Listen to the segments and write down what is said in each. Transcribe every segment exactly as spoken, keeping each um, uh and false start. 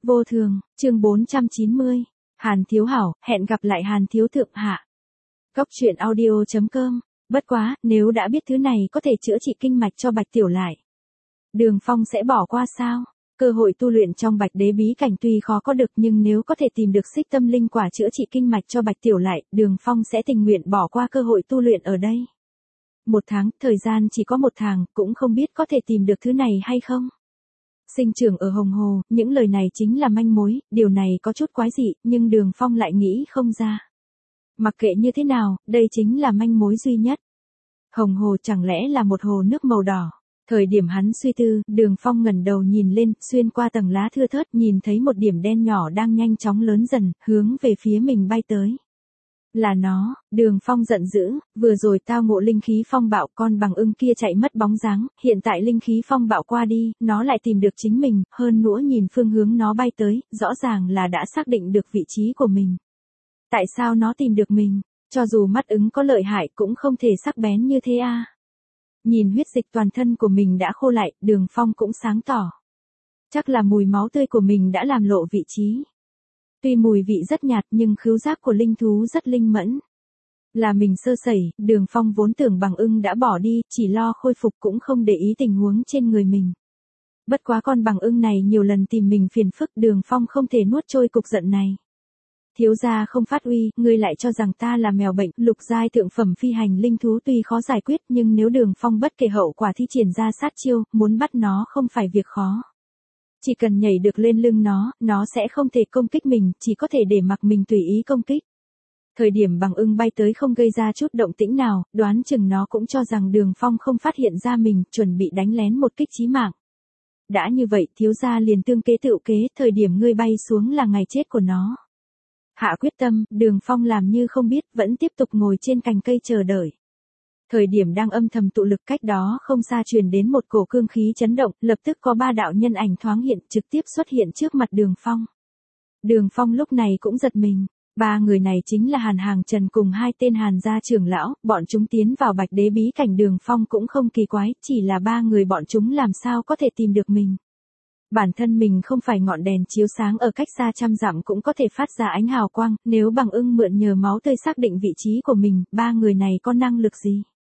Vô thường, chương bốn trăm chín mươi. Hàn Thiếu Hảo, hẹn gặp lại Hàn Thiếu Thượng Hạ. Cốc truyện audio chấm com. Bất quá, nếu đã biết thứ này có thể chữa trị kinh mạch cho Bạch Tiểu lại, Đường Phong sẽ bỏ qua sao? Cơ hội tu luyện trong Bạch Đế bí cảnh tuy khó có được, nhưng nếu có thể tìm được xích tâm linh quả chữa trị kinh mạch cho Bạch Tiểu lại, Đường Phong sẽ tình nguyện bỏ qua cơ hội tu luyện ở đây. Một tháng, thời gian chỉ có một tháng, cũng không biết có thể tìm được thứ này hay không. Sinh trưởng ở Hồng Hồ, những lời này chính là manh mối, điều này có chút quái dị, nhưng Đường Phong lại nghĩ không ra. Mặc kệ như thế nào, đây chính là manh mối duy nhất. Hồng Hồ chẳng lẽ là một hồ nước màu đỏ? Thời điểm hắn suy tư, Đường Phong ngẩng đầu nhìn lên, xuyên qua tầng lá thưa thớt, nhìn thấy một điểm đen nhỏ đang nhanh chóng lớn dần, hướng về phía mình bay tới. Là nó, Đường Phong giận dữ, vừa rồi tao ngộ linh khí phong bạo, con bằng ưng kia chạy mất bóng dáng, hiện tại linh khí phong bạo qua đi, nó lại tìm được chính mình, hơn nữa nhìn phương hướng nó bay tới, rõ ràng là đã xác định được vị trí của mình. Tại sao nó tìm được mình? Cho dù mắt ứng có lợi hại cũng không thể sắc bén như thế a. Nhìn huyết dịch toàn thân của mình đã khô lại, Đường Phong cũng sáng tỏ. Chắc là mùi máu tươi của mình đã làm lộ vị trí. Tuy mùi vị rất nhạt nhưng khứu giác của linh thú rất linh mẫn. Là mình sơ sẩy, Đường Phong vốn tưởng bằng ưng đã bỏ đi, chỉ lo khôi phục cũng không để ý tình huống trên người mình. Bất quá con bằng ưng này nhiều lần tìm mình phiền phức, Đường Phong không thể nuốt trôi cục giận này. Thiếu gia không phát uy, ngươi lại cho rằng ta là mèo bệnh, lục giai thượng phẩm phi hành linh thú tuy khó giải quyết nhưng nếu Đường Phong bất kể hậu quả thi triển ra sát chiêu, muốn bắt nó không phải việc khó. Chỉ cần nhảy được lên lưng nó, nó sẽ không thể công kích mình, chỉ có thể để mặc mình tùy ý công kích. Thời điểm bằng ưng bay tới không gây ra chút động tĩnh nào, đoán chừng nó cũng cho rằng Đường Phong không phát hiện ra mình, chuẩn bị đánh lén một kích chí mạng. Đã như vậy, thiếu gia liền tương kế tựu kế, thời điểm ngươi bay xuống là ngày chết của nó. Hạ quyết tâm, Đường Phong làm như không biết, vẫn tiếp tục ngồi trên cành cây chờ đợi. Thời điểm đang âm thầm tụ lực, cách đó không xa truyền đến một cổ cương khí chấn động, lập tức có ba đạo nhân ảnh thoáng hiện, trực tiếp xuất hiện trước mặt Đường Phong. Đường Phong lúc này cũng giật mình, ba người này chính là Hàn Hàng Trần cùng hai tên Hàn gia trưởng lão, bọn chúng tiến vào Bạch Đế bí cảnh, Đường Phong cũng không kỳ quái, chỉ là ba người bọn chúng làm sao có thể tìm được mình. Bản thân mình không phải ngọn đèn chiếu sáng ở cách xa trăm dặm cũng có thể phát ra ánh hào quang, nếu bằng ưng mượn nhờ máu tươi xác định vị trí của mình, ba người này có năng lực gì?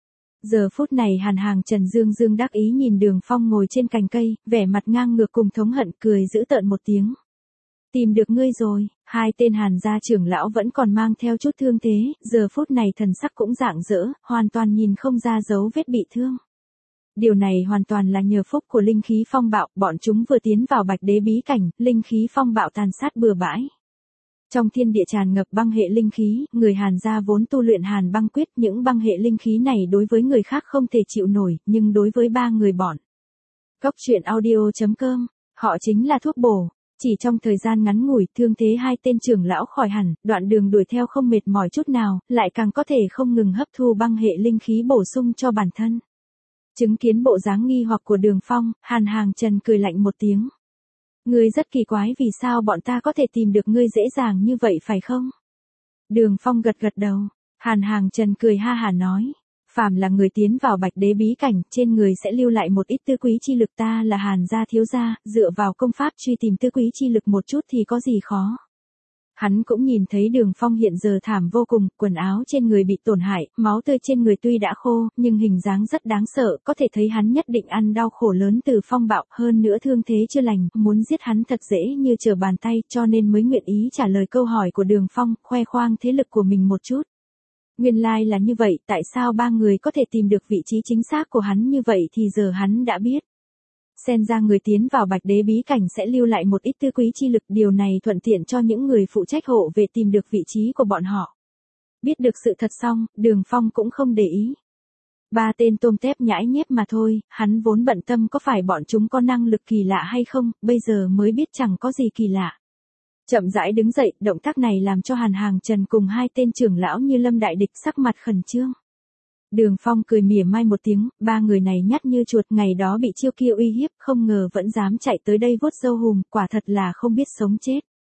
Giờ phút này Hàn Hàng Trần dương dương đắc ý nhìn Đường Phong ngồi trên cành cây, vẻ mặt ngang ngược cùng thống hận, cười giễu tợn một tiếng. Tìm được ngươi rồi, hai tên Hàn gia trưởng lão vẫn còn mang theo chút thương thế, giờ phút này thần sắc cũng rạng rỡ, hoàn toàn nhìn không ra dấu vết bị thương. Điều này hoàn toàn là nhờ phúc của linh khí phong bạo, bọn chúng vừa tiến vào Bạch Đế bí cảnh, linh khí phong bạo tàn sát bừa bãi. Trong thiên địa tràn ngập băng hệ linh khí, người Hàn gia vốn tu luyện Hàn băng quyết, những băng hệ linh khí này đối với người khác không thể chịu nổi, nhưng đối với ba người bọn Cốc truyện audio chấm com, họ chính là thuốc bổ. Chỉ trong thời gian ngắn ngủi, thương thế hai tên trưởng lão khỏi hẳn, đoạn đường đuổi theo không mệt mỏi chút nào, lại càng có thể không ngừng hấp thu băng hệ linh khí bổ sung cho bản thân. Chứng kiến bộ dáng nghi hoặc của Đường Phong, Hàn Hàng Trần cười lạnh một tiếng. Ngươi rất kỳ quái vì sao bọn ta có thể tìm được ngươi dễ dàng như vậy phải không? Đường Phong gật gật đầu, Hàn Hàng Trần cười ha hả nói. Phàm là người tiến vào Bạch Đế bí cảnh, trên người sẽ lưu lại một ít tứ quý chi lực, ta là Hàn gia thiếu gia, dựa vào công pháp truy tìm tứ quý chi lực một chút thì có gì khó. Hắn cũng nhìn thấy Đường Phong hiện giờ thảm vô cùng, quần áo trên người bị tổn hại, máu tươi trên người tuy đã khô, nhưng hình dáng rất đáng sợ, có thể thấy hắn nhất định ăn đau khổ lớn từ phong bạo, hơn nữa thương thế chưa lành, muốn giết hắn thật dễ như trở bàn tay, cho nên mới nguyện ý trả lời câu hỏi của Đường Phong, khoe khoang thế lực của mình một chút. Nguyên lai like là như vậy, tại sao ba người có thể tìm được vị trí chính xác của hắn như vậy thì giờ hắn đã biết. Xem ra người tiến vào Bạch Đế bí cảnh sẽ lưu lại một ít tứ quý chi lực, điều này thuận tiện cho những người phụ trách hộ về tìm được vị trí của bọn họ. Biết được sự thật xong, Đường Phong cũng không để ý. Ba tên tôm tép nhãi nhép mà thôi, hắn vốn bận tâm có phải bọn chúng có năng lực kỳ lạ hay không, bây giờ mới biết chẳng có gì kỳ lạ. Chậm rãi đứng dậy, động tác này làm cho Hàn Hàng Trần cùng hai tên trưởng lão như lâm đại địch sắc mặt khẩn trương. Đường Phong cười mỉa mai một tiếng, ba người này nhát như chuột, ngày đó bị chiêu kia uy hiếp, không ngờ vẫn dám chạy tới đây vuốt râu hùm, quả thật là không biết sống chết.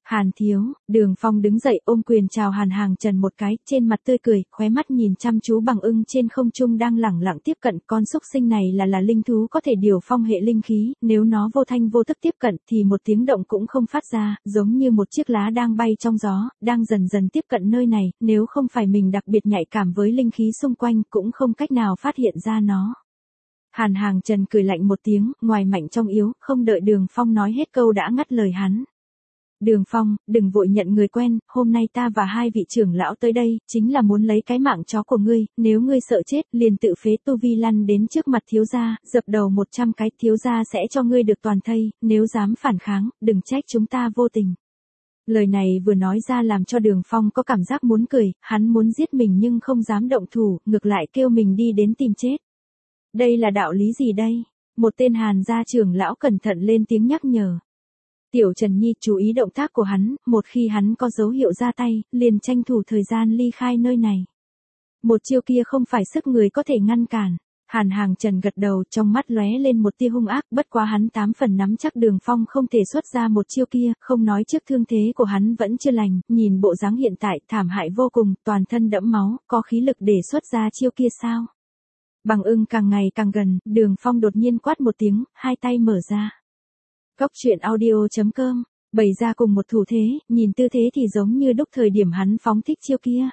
Hàn thiếu, Đường Phong đứng dậy ôm quyền chào Hàn Hàng Trần một cái, trên mặt tươi cười, khóe mắt nhìn chăm chú Bằng Ưng trên không trung đang lẳng lặng tiếp cận. Con súc sinh này là là linh thú có thể điều phong hệ linh khí, nếu nó vô thanh vô tức tiếp cận thì một tiếng động cũng không phát ra, giống như một chiếc lá đang bay trong gió, đang dần dần tiếp cận nơi này, nếu không phải mình đặc biệt nhạy cảm với linh khí xung quanh cũng không cách nào phát hiện ra nó. Hàn Hàng Trần cười lạnh một tiếng, ngoài mạnh trong yếu, không đợi Đường Phong nói hết câu đã ngắt lời hắn. Đường Phong, đừng vội nhận người quen, hôm nay ta và hai vị trưởng lão tới đây, chính là muốn lấy cái mạng chó của ngươi, nếu ngươi sợ chết, liền tự phế tu vi lăn đến trước mặt thiếu gia, dập đầu một trăm cái, thiếu gia sẽ cho ngươi được toàn thây, nếu dám phản kháng, đừng trách chúng ta vô tình. Lời này vừa nói ra làm cho Đường Phong có cảm giác muốn cười, hắn muốn giết mình nhưng không dám động thủ, ngược lại kêu mình đi đến tìm chết. Đây là đạo lý gì đây? Một tên Hàn gia trưởng lão cẩn thận lên tiếng nhắc nhở. Tiểu Trần Nhi chú ý động tác của hắn, một khi hắn có dấu hiệu ra tay, liền tranh thủ thời gian ly khai nơi này. Một chiêu kia không phải sức người có thể ngăn cản. Hàn Hàng Trần gật đầu, trong mắt lóe lên một tia hung ác, bất quá hắn tám phần nắm chắc Đường Phong không thể xuất ra một chiêu kia, không nói trước thương thế của hắn vẫn chưa lành, nhìn bộ dáng hiện tại thảm hại vô cùng, toàn thân đẫm máu, có khí lực để xuất ra chiêu kia sao? Bằng Ưng càng ngày càng gần, Đường Phong đột nhiên quát một tiếng, hai tay mở ra. Cốc truyện audio chấm com, bày ra cùng một thủ thế, nhìn tư thế thì giống như đúc thời điểm hắn phóng thích chiêu kia.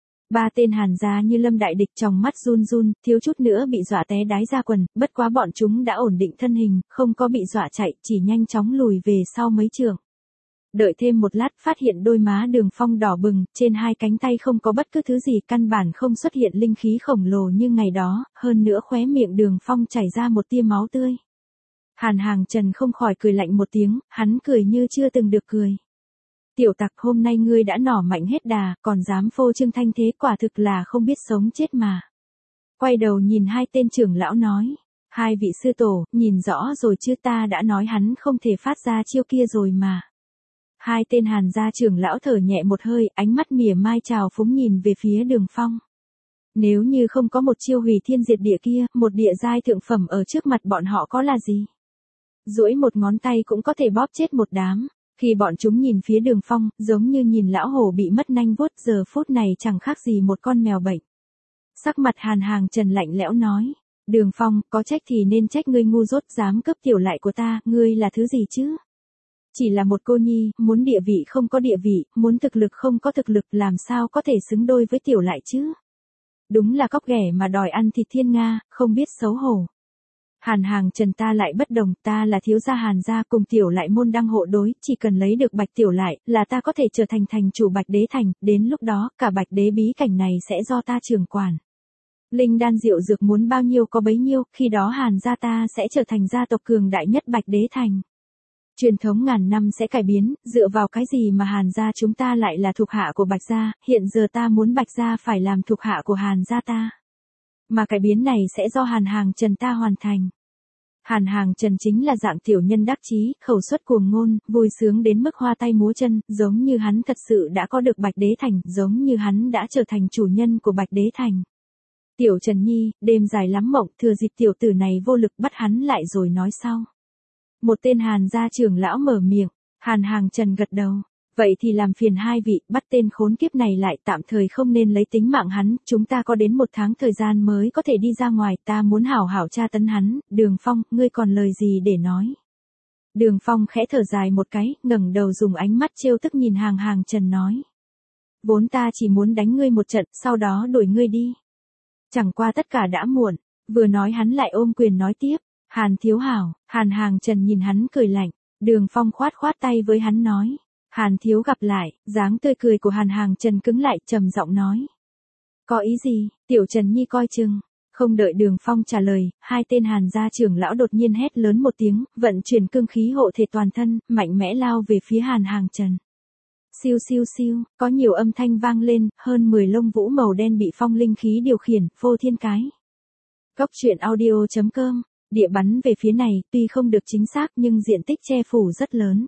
Ba tên Hàn gia như lâm đại địch, trong mắt run run, thiếu chút nữa bị dọa té đái ra quần, bất quá bọn chúng đã ổn định thân hình, không có bị dọa chạy, chỉ nhanh chóng lùi về sau mấy trượng. Đợi thêm một lát phát hiện đôi má Đường Phong đỏ bừng, trên hai cánh tay không có bất cứ thứ gì, căn bản không xuất hiện linh khí khổng lồ như ngày đó, hơn nữa khóe miệng Đường Phong chảy ra một tia máu tươi. Hàn Hàng Trần không khỏi cười lạnh một tiếng, hắn cười như chưa từng được cười. Tiểu tặc, hôm nay ngươi đã nỏ mạnh hết đà, còn dám phô trương thanh thế, quả thực là không biết sống chết mà. Quay đầu nhìn hai tên trưởng lão nói, hai vị sư tổ, nhìn rõ rồi chứ, ta đã nói hắn không thể phát ra chiêu kia rồi mà. Hai tên Hàn gia trưởng lão thở nhẹ một hơi, ánh mắt mỉa mai trào phúng nhìn về phía Đường Phong. Nếu như không có một chiêu hủy thiên diệt địa kia, một địa giai thượng phẩm ở trước mặt bọn họ có là gì? Duỗi một ngón tay cũng có thể bóp chết một đám. Khi bọn chúng nhìn phía Đường Phong, giống như nhìn lão hổ bị mất nanh vuốt, giờ phút này chẳng khác gì một con mèo bệnh. Sắc mặt Hàn Hàng Trần lạnh lẽo nói, Đường Phong, có trách thì nên trách ngươi ngu dốt, dám cướp tiểu lại của ta, ngươi là thứ gì chứ? Chỉ là một cô nhi, muốn địa vị không có địa vị, muốn thực lực không có thực lực, làm sao có thể xứng đôi với tiểu lại chứ? Đúng là cóc ghẻ mà đòi ăn thịt thiên nga, không biết xấu hổ. Hàn Hàng Trần, ta lại bất đồng, ta là thiếu gia Hàn gia, cùng tiểu lại môn đăng hộ đối, chỉ cần lấy được Bạch tiểu lại, là ta có thể trở thành thành chủ Bạch Đế Thành, đến lúc đó, cả Bạch Đế bí cảnh này sẽ do ta trưởng quản. Linh đan diệu dược muốn bao nhiêu có bấy nhiêu, khi đó Hàn gia ta sẽ trở thành gia tộc cường đại nhất Bạch Đế Thành. Truyền thống ngàn năm sẽ cải biến, dựa vào cái gì mà Hàn gia chúng ta lại là thuộc hạ của Bạch gia, hiện giờ ta muốn Bạch gia phải làm thuộc hạ của Hàn gia ta. Mà cải biến này sẽ do Hàn Hàng Trần ta hoàn thành. Hàn Hàng Trần chính là dạng tiểu nhân đắc chí, khẩu xuất cuồng ngôn, vui sướng đến mức hoa tay múa chân, giống như hắn thật sự đã có được Bạch Đế Thành, giống như hắn đã trở thành chủ nhân của Bạch Đế Thành. Tiểu Trần Nhi, đêm dài lắm mộng, thừa dịp tiểu tử này vô lực bắt hắn lại rồi nói sau. Một tên Hàn gia trưởng lão mở miệng, Hàn Hàng Trần gật đầu. Vậy thì làm phiền hai vị, bắt tên khốn kiếp này lại, tạm thời không nên lấy tính mạng hắn, chúng ta có đến một tháng thời gian mới có thể đi ra ngoài, ta muốn hảo hảo tra tấn hắn. Đường Phong, ngươi còn lời gì để nói? Đường Phong khẽ thở dài một cái, ngẩng đầu dùng ánh mắt trêu tức nhìn Hàn Hàng Trần nói. Vốn ta chỉ muốn đánh ngươi một trận, sau đó đuổi ngươi đi. Chẳng qua tất cả đã muộn, vừa nói hắn lại ôm quyền nói tiếp, Hàn thiếu hảo. Hàn Hàng Trần nhìn hắn cười lạnh, Đường Phong khoát khoát tay với hắn nói. Hàn thiếu gặp lại, dáng tươi cười của Hàn Hàng Trần cứng lại, trầm giọng nói. Có ý gì? Tiểu Trần Nhi coi chừng. Không đợi Đường Phong trả lời, hai tên Hàn gia trưởng lão đột nhiên hét lớn một tiếng, vận chuyển cương khí hộ thể toàn thân, mạnh mẽ lao về phía Hàn Hàng Trần. Siêu siêu siêu, có nhiều âm thanh vang lên, hơn mười lông vũ màu đen bị phong linh khí điều khiển, phô thiên cái. Cốc truyện audio chấm com, địa bắn về phía này, tuy không được chính xác nhưng diện tích che phủ rất lớn.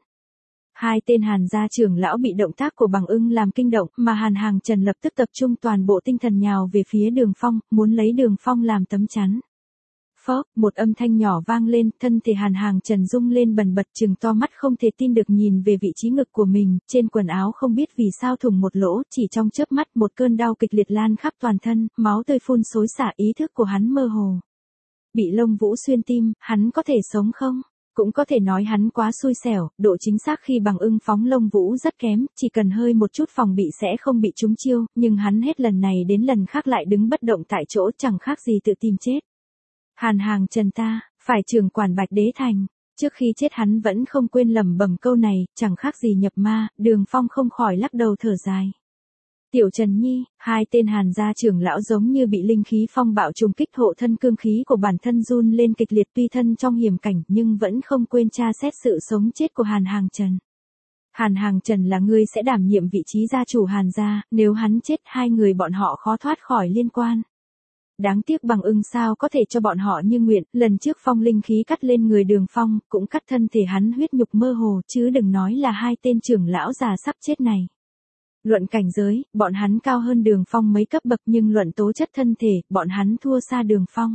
Hai tên Hàn gia trưởng lão bị động tác của Bằng Ưng làm kinh động, mà Hàn Hàng Trần lập tức tập trung toàn bộ tinh thần nhào về phía Đường Phong, muốn lấy Đường Phong làm tấm chắn. Phốc, một âm thanh nhỏ vang lên, thân thể Hàn Hàng Trần rung lên bần bật, trừng to mắt không thể tin được nhìn về vị trí ngực của mình, trên quần áo không biết vì sao thủng một lỗ, chỉ trong chớp mắt một cơn đau kịch liệt lan khắp toàn thân, máu tươi phun xối xả, ý thức của hắn mơ hồ. Bị lông vũ xuyên tim, hắn có thể sống không? Cũng có thể nói hắn quá xui xẻo, độ chính xác khi bằng ưng phóng lông vũ rất kém, chỉ cần hơi một chút phòng bị sẽ không bị trúng chiêu, nhưng hắn hết lần này đến lần khác lại đứng bất động tại chỗ, chẳng khác gì tự tìm chết. Hàn Hàng Trần ta, phải trưởng quản Bạch Đế Thành. Trước khi chết hắn vẫn không quên lẩm bẩm câu này, chẳng khác gì nhập ma, Đường Phong không khỏi lắc đầu thở dài. Tiểu Trần Nhi, hai tên Hàn gia trưởng lão giống như bị linh khí phong bạo trùng kích, hộ thân cương khí của bản thân run lên kịch liệt, tuy thân trong hiểm cảnh nhưng vẫn không quên tra xét sự sống chết của Hàn Hàng Trần. Hàn Hàng Trần là người sẽ đảm nhiệm vị trí gia chủ Hàn gia, nếu hắn chết hai người bọn họ khó thoát khỏi liên quan. Đáng tiếc bằng ưng sao có thể cho bọn họ như nguyện, lần trước phong linh khí cắt lên người Đường Phong, cũng cắt thân thể hắn huyết nhục mơ hồ, chứ đừng nói là hai tên trưởng lão già sắp chết này. Luận cảnh giới, bọn hắn cao hơn Đường Phong mấy cấp bậc, nhưng luận tố chất thân thể, bọn hắn thua xa Đường Phong.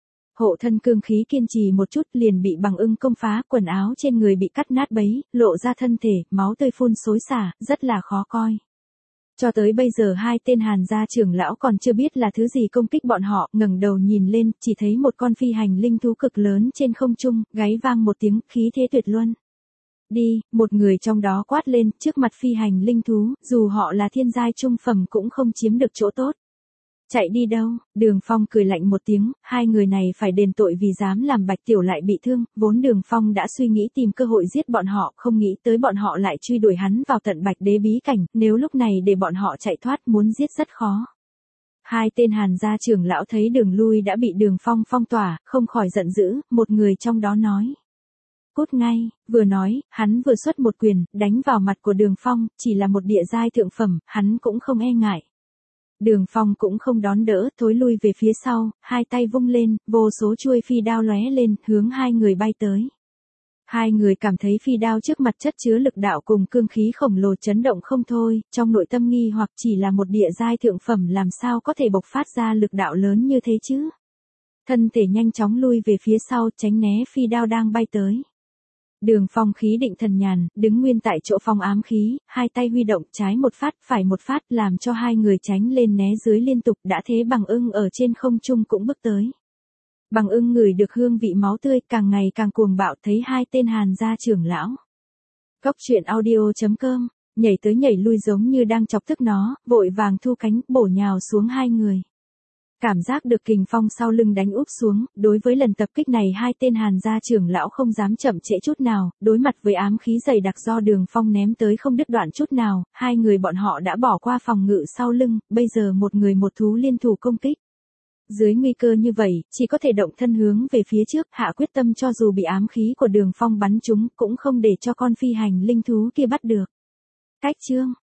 Hộ thân cương khí kiên trì một chút liền bị bằng ưng công phá, quần áo trên người bị cắt nát bấy, lộ ra thân thể, máu tươi phun xối xả, rất là khó coi. Cho tới bây giờ hai tên Hàn gia trưởng lão còn chưa biết là thứ gì công kích bọn họ, ngẩng đầu nhìn lên, chỉ thấy một con phi hành linh thú cực lớn trên không trung, gáy vang một tiếng, khí thế tuyệt luân. Đi, một người trong đó quát lên, trước mặt phi hành linh thú, dù họ là thiên giai trung phẩm cũng không chiếm được chỗ tốt. Chạy đi đâu? Đường Phong cười lạnh một tiếng, hai người này phải đền tội vì dám làm Bạch Tiểu Lại bị thương, vốn Đường Phong đã suy nghĩ tìm cơ hội giết bọn họ, không nghĩ tới bọn họ lại truy đuổi hắn vào tận Bạch Đế bí cảnh, nếu lúc này để bọn họ chạy thoát muốn giết rất khó. Hai tên Hàn gia trưởng lão thấy đường lui đã bị Đường Phong phong tỏa, không khỏi giận dữ, một người trong đó nói. Cút ngay, vừa nói, hắn vừa xuất một quyền, đánh vào mặt của Đường Phong, chỉ là một địa giai thượng phẩm, hắn cũng không e ngại. Đường Phong cũng không đón đỡ, thối lui về phía sau, hai tay vung lên, vô số chuôi phi đao lóe lên, hướng hai người bay tới. Hai người cảm thấy phi đao trước mặt chất chứa lực đạo cùng cương khí khổng lồ chấn động không thôi, trong nội tâm nghi hoặc chỉ là một địa giai thượng phẩm làm sao có thể bộc phát ra lực đạo lớn như thế chứ. Thân thể nhanh chóng lui về phía sau, tránh né phi đao đang bay tới. Đường Phong khí định thần nhàn, đứng nguyên tại chỗ phong ám khí, hai tay huy động, trái một phát, phải một phát, làm cho hai người tránh lên né dưới liên tục, đã thế bằng ưng ở trên không trung cũng bước tới. Bằng ưng ngửi được hương vị máu tươi, càng ngày càng cuồng bạo, thấy hai tên Hàn gia trưởng lão. Cốc truyện audio chấm com, nhảy tới nhảy lui giống như đang chọc tức nó, vội vàng thu cánh, bổ nhào xuống hai người. Cảm giác được kình phong sau lưng đánh úp xuống, đối với lần tập kích này hai tên Hàn gia trưởng lão không dám chậm trễ chút nào, đối mặt với ám khí dày đặc do Đường Phong ném tới không đứt đoạn chút nào, hai người bọn họ đã bỏ qua phòng ngự sau lưng, bây giờ một người một thú liên thủ công kích. Dưới nguy cơ như vậy, chỉ có thể động thân hướng về phía trước, hạ quyết tâm cho dù bị ám khí của Đường Phong bắn trúng, cũng không để cho con phi hành linh thú kia bắt được. Cách chương